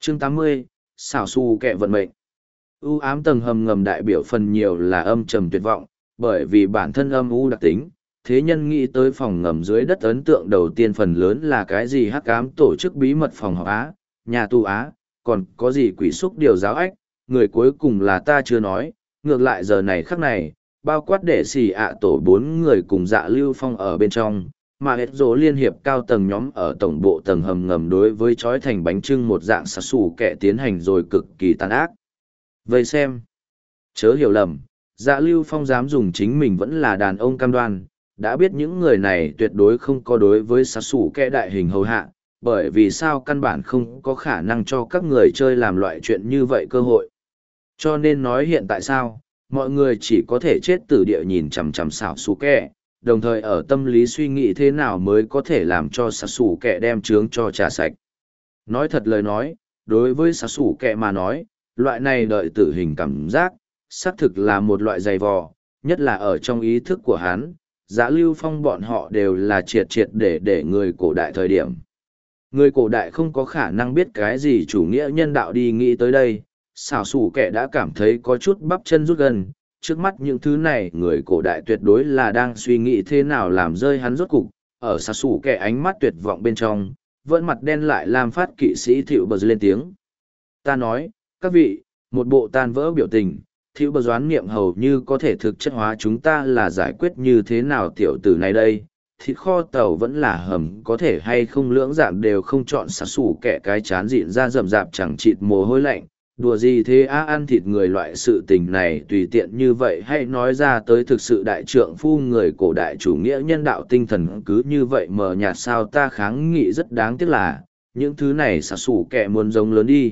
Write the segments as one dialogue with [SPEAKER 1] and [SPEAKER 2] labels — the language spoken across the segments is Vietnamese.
[SPEAKER 1] Chương 80, xảo xù kẹ vận mệnh. U ám tầng hầm ngầm đại biểu phần nhiều là âm trầm tuyệt vọng, bởi vì bản thân âm u đặc tính. Thế nhân nghĩ tới phòng ngầm dưới đất ấn tượng đầu tiên phần lớn là cái gì hắc ám tổ chức bí mật phòng họp Á, nhà tù Á, còn có gì quỷ xúc điều giáo ách, người cuối cùng là ta chưa nói, ngược lại giờ này khắc này, bao quát đệ xì ạ tổ 4 người cùng Dạ Lưu Phong ở bên trong, mà hết rỗ liên hiệp cao tầng nhóm ở tổng bộ tầng hầm ngầm đối với trói thành bánh trưng một dạng xà xù kẻ tiến hành rồi cực kỳ tàn ác. Vậy xem, chớ hiểu lầm, Dạ Lưu Phong dám dùng chính mình vẫn là đàn ông cam đoan, đã biết những người này tuyệt đối không có đối với xà xù kẻ đại hình hầu hạ, bởi vì sao căn bản không có khả năng cho các người chơi làm loại chuyện như vậy cơ hội. Cho nên nói hiện tại sao, mọi người chỉ có thể chết tử địa nhìn chằm chằm xảo xù kẻ, đồng thời ở tâm lý suy nghĩ thế nào mới có thể làm cho xảo xù kẻ đem trướng cho trà sạch. Nói thật lời nói, đối với xảo xù kẻ mà nói, loại này đợi tử hình cảm giác, xác thực là một loại dày vò, nhất là ở trong ý thức của hắn, Dạ Lưu Phong bọn họ đều là triệt triệt để người cổ đại thời điểm. Người cổ đại không có khả năng biết cái gì chủ nghĩa nhân đạo đi nghĩ tới đây, xảo xù kẻ đã cảm thấy có chút bắp chân rút gần, trước mắt những thứ này người cổ đại tuyệt đối là đang suy nghĩ thế nào làm rơi hắn rốt cục, ở xảo xù kẻ ánh mắt tuyệt vọng bên trong, vẫn mặt đen lại làm phát kỵ sĩ Thiệu Bờ lên tiếng. Ta nói, các vị, một bộ tan vỡ biểu tình, Thiệu Bờ doán nghiệm hầu như có thể thực chất hóa chúng ta là giải quyết như thế nào tiểu tử này đây. Thịt kho tàu vẫn là hầm có thể hay không lưỡng dạng đều không chọn xà xù kẻ cái chán dịn ra rậm rạp chẳng chịt mồ hôi lạnh, đùa gì thế á, ăn thịt người loại sự tình này tùy tiện như vậy hay nói ra tới thực sự đại trượng phu người cổ đại chủ nghĩa nhân đạo tinh thần cứ như vậy mờ nhạt sao ta kháng nghị rất đáng tiếc là những thứ này xà xù kẻ muốn giống lớn đi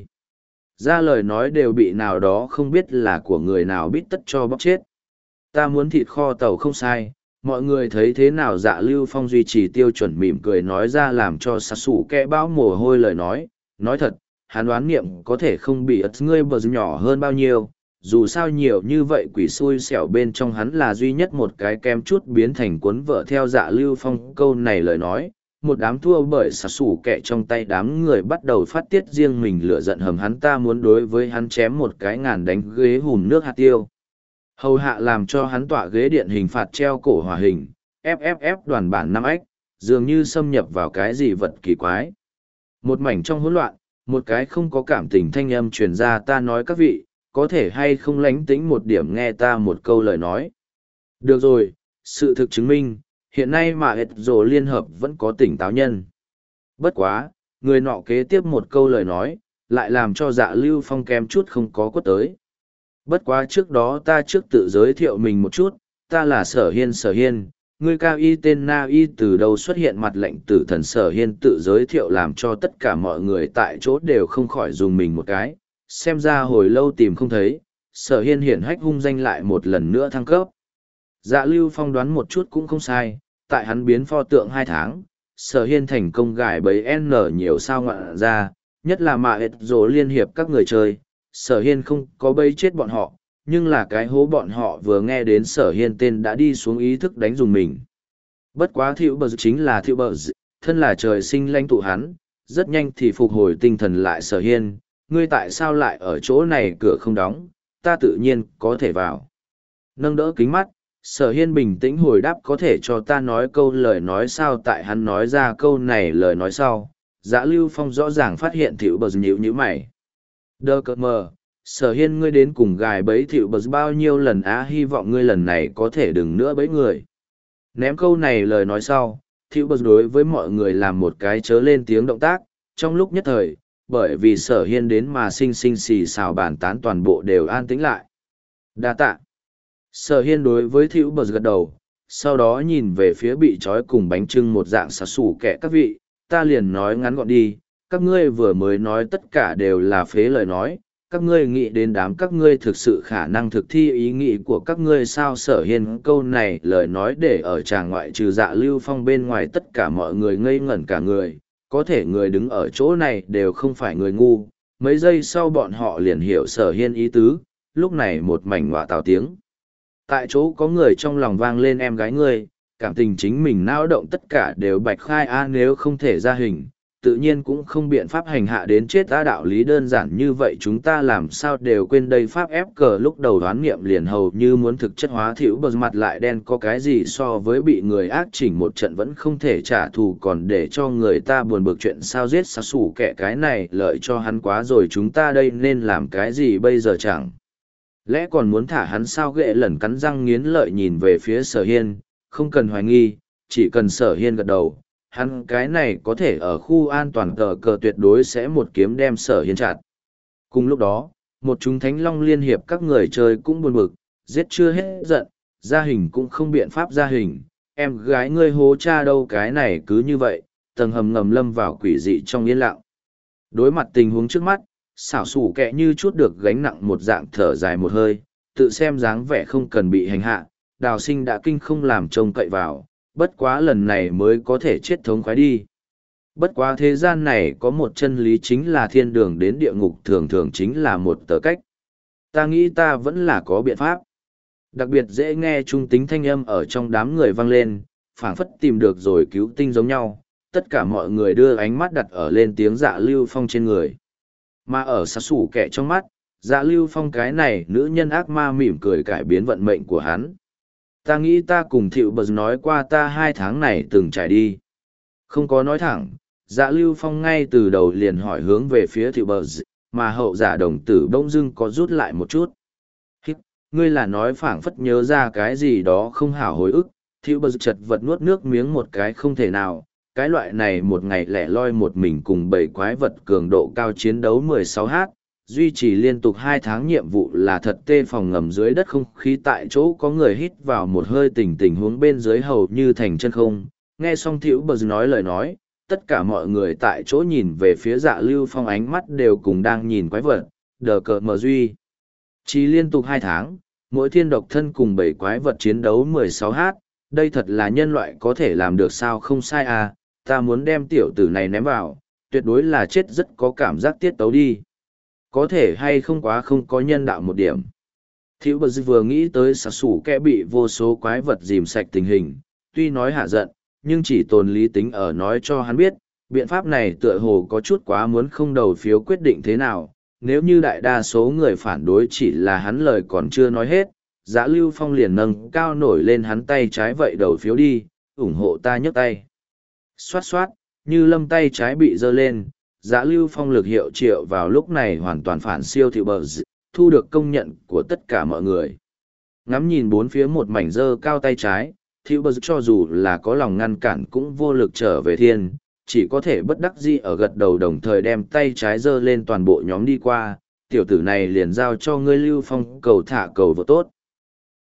[SPEAKER 1] ra lời nói đều bị nào đó không biết là của người nào biết tất cho bóc chết. Ta muốn thịt kho tàu không sai, mọi người thấy thế nào? Dạ Lưu Phong duy trì tiêu chuẩn mỉm cười nói ra làm cho xà xù kẻ bão mồ hôi lời nói thật, hắn đoán niệm có thể không bị ất ngươi bờ nhỏ hơn bao nhiêu, dù sao nhiều như vậy quỷ xui xẻo bên trong hắn là duy nhất một cái kem chút biến thành cuốn vợ theo Dạ Lưu Phong câu này lời nói. Một đám thua bởi xà xù kẻ trong tay đám người bắt đầu phát tiết riêng mình lửa giận hầm hắn, ta muốn đối với hắn chém một cái ngàn đánh ghế hùm nước hạt tiêu. Hầu hạ làm cho hắn tọa ghế điện hình phạt treo cổ hỏa hình, FFF đoàn bản 5X, dường như xâm nhập vào cái gì vật kỳ quái. Một mảnh trong hỗn loạn, một cái không có cảm tình thanh âm truyền ra, ta nói các vị, có thể hay không lánh tĩnh một điểm nghe ta một câu lời nói. Được rồi, sự thực chứng minh, hiện nay mà hết rồ liên hợp vẫn có tỉnh táo nhân. Bất quá, người nọ kế tiếp một câu lời nói, lại làm cho Dạ Lưu Phong kém chút không có quất tới. Bất quá trước đó ta trước tự giới thiệu mình một chút, ta là Sở Hiên, người cao y tên Na Y từ đâu xuất hiện mặt lệnh tử thần. Sở Hiên tự giới thiệu làm cho tất cả mọi người tại chỗ đều không khỏi dùng mình một cái, xem ra hồi lâu tìm không thấy, Sở Hiên hiển hách hung danh lại một lần nữa thăng cấp. Dạ Lưu Phong đoán một chút cũng không sai, tại hắn biến pho tượng 2 tháng, Sở Hiên thành công gài bẫy N nhiều sao ngoạn ra, nhất là mà hết rồ liên hiệp các người chơi, Sở Hiên không có bẫy chết bọn họ, nhưng là cái hố bọn họ vừa nghe đến Sở Hiên tên đã đi xuống ý thức đánh dùng mình. Bất quá Thiệu Bờ chính là Thiệu Bờ, thân là trời sinh lãnh tụ hắn, rất nhanh thì phục hồi tinh thần lại. Sở Hiên, ngươi tại sao lại ở chỗ này, cửa không đóng, ta tự nhiên có thể vào. Nâng đỡ kính mắt, Sở Hiên bình tĩnh hồi đáp, có thể cho ta nói câu lời nói sao? Tại hắn nói ra câu này lời nói sau, Dạ Lưu Phong rõ ràng phát hiện Thiệu Bờ nhíu nhíu mày. Đơ cờ mờ, Sở Hiên ngươi đến cùng gài bẫy Thiệu Bờ bao nhiêu lần á, hy vọng ngươi lần này có thể đừng nữa bẫy người. Ném câu này lời nói sau, Thiệu Bờ đối với mọi người làm một cái chớ lên tiếng động tác, trong lúc nhất thời, bởi vì Sở Hiên đến mà xinh xì xào bàn tán toàn bộ đều an tĩnh lại. Đa tạ. Sở Hiên đối với Thiệu Bờ gật đầu, sau đó nhìn về phía bị trói cùng bánh trưng một dạng xà xù kẻ, các vị, ta liền nói ngắn gọn đi, các ngươi vừa mới nói tất cả đều là phế lời nói, các ngươi nghĩ đến đám các ngươi thực sự khả năng thực thi ý nghĩ của các ngươi sao? Sở Hiên câu này lời nói để ở tràng ngoại trừ Dạ Lưu Phong bên ngoài tất cả mọi người ngây ngẩn cả người, có thể người đứng ở chỗ này đều không phải người ngu, mấy giây sau bọn họ liền hiểu Sở Hiên ý tứ, lúc này một mảnh ngọa tào tiếng. Tại chỗ có người trong lòng vang lên, em gái ngươi, cảm tình chính mình nao động tất cả đều bạch khai a, nếu không thể ra hình, tự nhiên cũng không biện pháp hành hạ đến chết ta. Đạo lý đơn giản như vậy chúng ta làm sao đều quên đây. Pháp ép cờ lúc đầu đoán nghiệm liền hầu như muốn thực chất hóa. Thiệu bờ mặt lại đen, có cái gì so với bị người ác chỉnh một trận vẫn không thể trả thù còn để cho người ta buồn bực. Chuyện sao giết sao sủ kẻ cái này lợi cho hắn quá rồi, chúng ta đây nên làm cái gì bây giờ? Chẳng lẽ còn muốn thả hắn sao? Ghệ lần cắn răng nghiến lợi nhìn về phía Sở Hiên. Không cần hoài nghi, chỉ cần Sở Hiên gật đầu, hắn cái này có thể ở khu an toàn cờ tuyệt đối sẽ một kiếm đem Sở Hiên chặt. Cùng lúc đó, một chúng Thánh Long liên hiệp các người chơi cũng buồn bực, giết chưa hết giận, ra hình cũng không biện pháp ra hình. Em gái ngươi hố cha đâu? Cái này cứ như vậy, tầng hầm ngầm lâm vào quỷ dị trong yên lặng. Đối mặt tình huống trước mắt, xảo xủ kẹ như chút được gánh nặng một dạng thở dài một hơi, tự xem dáng vẻ không cần bị hành hạ, Đào Sinh đã kinh không làm trông cậy vào, bất quá lần này mới có thể chết thống khoái đi. Bất quá thế gian này có một chân lý chính là thiên đường đến địa ngục thường thường chính là một tờ cách. Ta nghĩ ta vẫn là có biện pháp. Đặc biệt dễ nghe trung tính thanh âm ở trong đám người vang lên, phảng phất tìm được rồi cứu tinh giống nhau. Tất cả mọi người đưa ánh mắt đặt ở lên tiếng Dạ Lưu Phong trên người. Mà ở xa xủ kẻ trong mắt, Dạ Lưu Phong cái này nữ nhân ác ma mỉm cười cải biến vận mệnh của hắn. Ta nghĩ ta cùng Thiệu Bờ nói qua ta 2 tháng này từng trải đi. Không có nói thẳng, Dạ Lưu Phong ngay từ đầu liền hỏi hướng về phía Thiệu Bờ, mà hậu giả đồng tử bỗng dưng có rút lại một chút. Hít, ngươi là nói phảng phất nhớ ra cái gì đó không hảo hồi ức. Thiệu Bờ chật vật nuốt nước miếng một cái không thể nào. Cái loại này một ngày lẻ loi một mình cùng 7 quái vật cường độ cao chiến đấu 16h, duy trì liên tục 2 tháng nhiệm vụ là thật tê. Phòng ngầm dưới đất không khí tại chỗ có người hít vào một hơi, tình huống bên dưới hầu như thành chân không. Nghe xong Thiệu Bờ nói lời nói, tất cả mọi người tại chỗ nhìn về phía Dạ Lưu Phong, ánh mắt đều cùng đang nhìn quái vật. Đờ cờ mờ duy chỉ liên tục 2 tháng, mỗi thiên độc thân cùng 7 quái vật chiến đấu 16h, đây thật là nhân loại có thể làm được sao? Không sai à, ta muốn đem tiểu tử này ném vào, tuyệt đối là chết rất có cảm giác tiết tấu đi. Có thể hay không quá không có nhân đạo một điểm. Thiệu Bờ vừa nghĩ tới xả sủ kẻ bị vô số quái vật dìm sạch tình hình, tuy nói hạ giận, nhưng chỉ tồn lý tính ở nói cho hắn biết, biện pháp này tựa hồ có chút quá muốn. Không đầu phiếu quyết định thế nào, nếu như đại đa số người phản đối chỉ là hắn lời còn chưa nói hết, Dạ Lưu Phong liền nâng cao nổi lên hắn tay trái, vậy đầu phiếu đi, ủng hộ ta nhấc tay. Xoát xoát, như lâm tay trái bị giơ lên, Dạ Lưu Phong lực hiệu triệu vào lúc này hoàn toàn phản siêu Thiệu Bờ, thu được công nhận của tất cả mọi người. Ngắm nhìn bốn phía một mảnh giơ cao tay trái, Thiệu Bờ cho dù là có lòng ngăn cản cũng vô lực trở về thiên, chỉ có thể bất đắc dĩ ở gật đầu, đồng thời đem tay trái giơ lên toàn bộ nhóm đi qua. Tiểu tử này liền giao cho ngươi Lưu Phong, cầu thả cầu vô tốt.